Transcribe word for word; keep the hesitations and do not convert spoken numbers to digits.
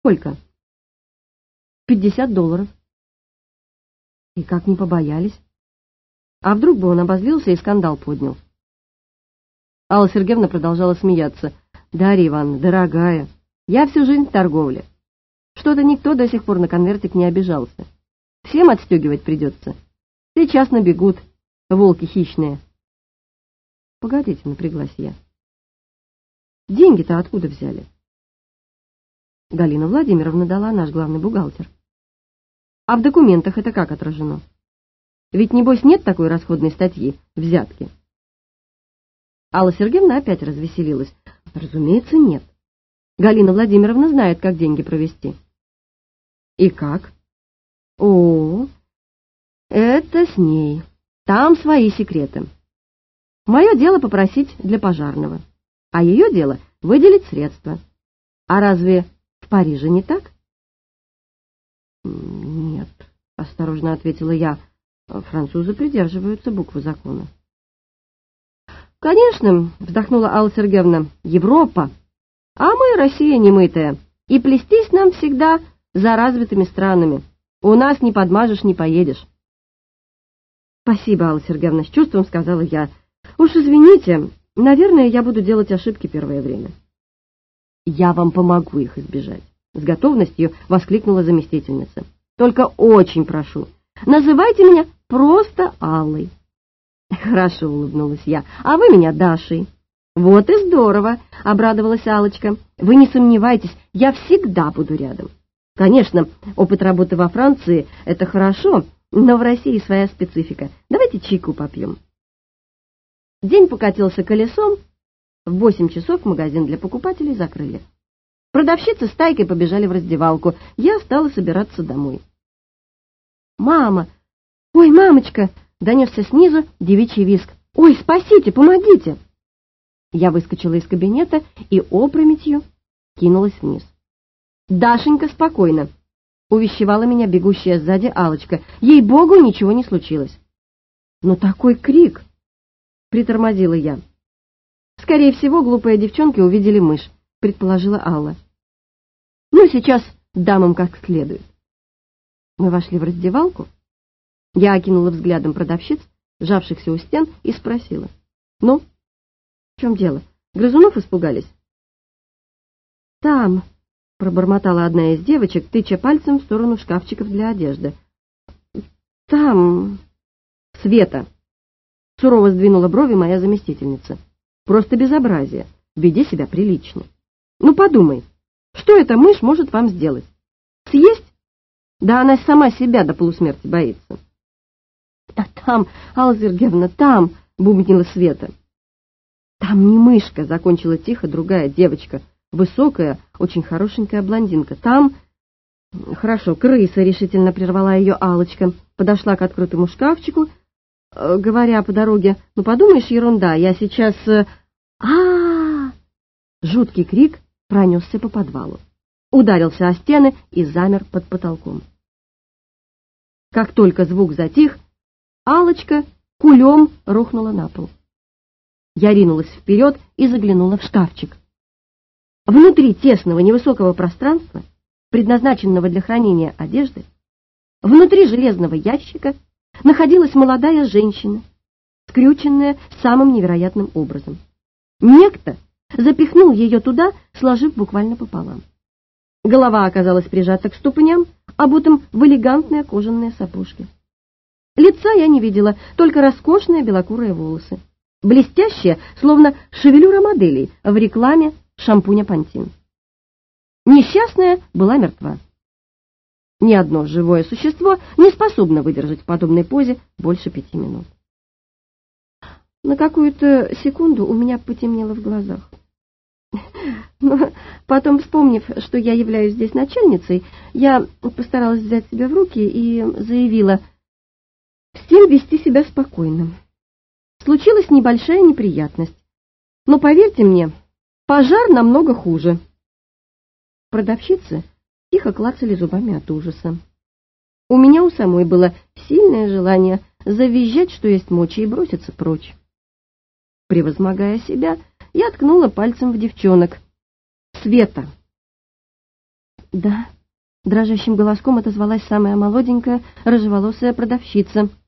Сколько? Пятьдесят долларов. И как не побоялись? А вдруг бы он обозлился и скандал поднял? Алла Сергеевна продолжала смеяться. Дарья Ивановна, дорогая, я всю жизнь в торговле. Что-то никто до сих пор на конвертик не обижался. Всем отстегивать придется. Сейчас набегут волки хищные. Погодите, напряглась я. Деньги-то откуда взяли? Галина Владимировна дала, наш главный бухгалтер. А в документах это как отражено? Ведь, небось, нет такой расходной статьи взятки. Алла Сергеевна опять развеселилась. Разумеется, нет. Галина Владимировна знает, как деньги провести. И как? О, это с ней. Там свои секреты. Мое дело попросить для пожарного, а ее дело выделить средства. А разве в Париже не так? Нет, осторожно ответила я. Французы придерживаются буквы закона. Конечно, вздохнула Алла Сергеевна, Европа, а мы Россия немытая, и плестись нам всегда за развитыми странами. У нас не подмажешь, не поедешь. Спасибо, Алла Сергеевна, с чувством сказала я. Уж извините, наверное, я буду делать ошибки первое время. Я вам помогу их избежать, с готовностью воскликнула заместительница. Только очень прошу, называйте меня просто Аллой. Хорошо, улыбнулась я, а вы меня Дашей. Вот и здорово, обрадовалась Аллочка. Вы не сомневайтесь, я всегда буду рядом. Конечно, опыт работы во Франции — это хорошо, но в России своя специфика. Давайте чайку попьем. День покатился колесом. В восемь часов магазин для покупателей закрыли. Продавщицы с Тайкой побежали в раздевалку. Я стала собираться домой. «Мама! Ой, мамочка!» — донесся снизу девичий визг. «Ой, спасите, помогите!» Я выскочила из кабинета и опрометью кинулась вниз. «Дашенька, спокойно!» — увещевала меня бегущая сзади Аллочка. «Ей-богу, ничего не случилось!» «Но такой крик!» — притормозила я. «Скорее всего, глупые девчонки увидели мышь», — предположила Алла. «Ну, сейчас дамам как следует». Мы вошли в раздевалку. Я окинула взглядом продавщиц, сжавшихся у стен, и спросила. «Ну, в чем дело? Грызунов испугались?» «Там», — пробормотала одна из девочек, тыча пальцем в сторону шкафчиков для одежды. «Там...» «Света!» — сурово сдвинула брови моя заместительница. «Просто безобразие. Веди себя прилично. Ну, подумай, что эта мышь может вам сделать? Съесть? Да она сама себя до полусмерти боится». «А там, Алла Сергеевна, там!» — бубнила Света. «Там не мышка», — закончила тихо другая девочка, высокая, очень хорошенькая блондинка. «Там...» «Хорошо, крыса», — решительно прервала ее Аллочка, подошла к открытому шкафчику, говоря по дороге: «Ну, подумаешь, ерунда, я сейчас...» а Жуткий крик пронесся по подвалу, ударился о стены и замер под потолком. Как только звук затих, Аллочка кулем рухнула на пол. Я ринулась вперед и заглянула в шкафчик. Внутри тесного невысокого пространства, предназначенного для хранения одежды, внутри железного ящика находилась молодая женщина, скрюченная самым невероятным образом. Некто запихнул ее туда, сложив буквально пополам. Голова оказалась прижата к ступням, обутым в элегантные кожаные сапожки. Лица я не видела, только роскошные белокурые волосы, блестящие, словно шевелюра моделей в рекламе шампуня «Пантин». Несчастная была мертва. Ни одно живое существо не способно выдержать в подобной позе больше пяти минут. На какую-то секунду у меня потемнело в глазах. Но потом, вспомнив, что я являюсь здесь начальницей, я постаралась взять себя в руки и заявила: всем вести себя спокойно. Случилась небольшая неприятность, но, поверьте мне, пожар намного хуже. Продавщицы тихо клацали зубами от ужаса. У меня у самой было сильное желание завизжать, что есть мочи, и броситься прочь. Превозмогая себя, я ткнула пальцем в девчонок. «Света, Да, дрожащим голоском отозвалась самая молоденькая, рыжеволосая продавщица.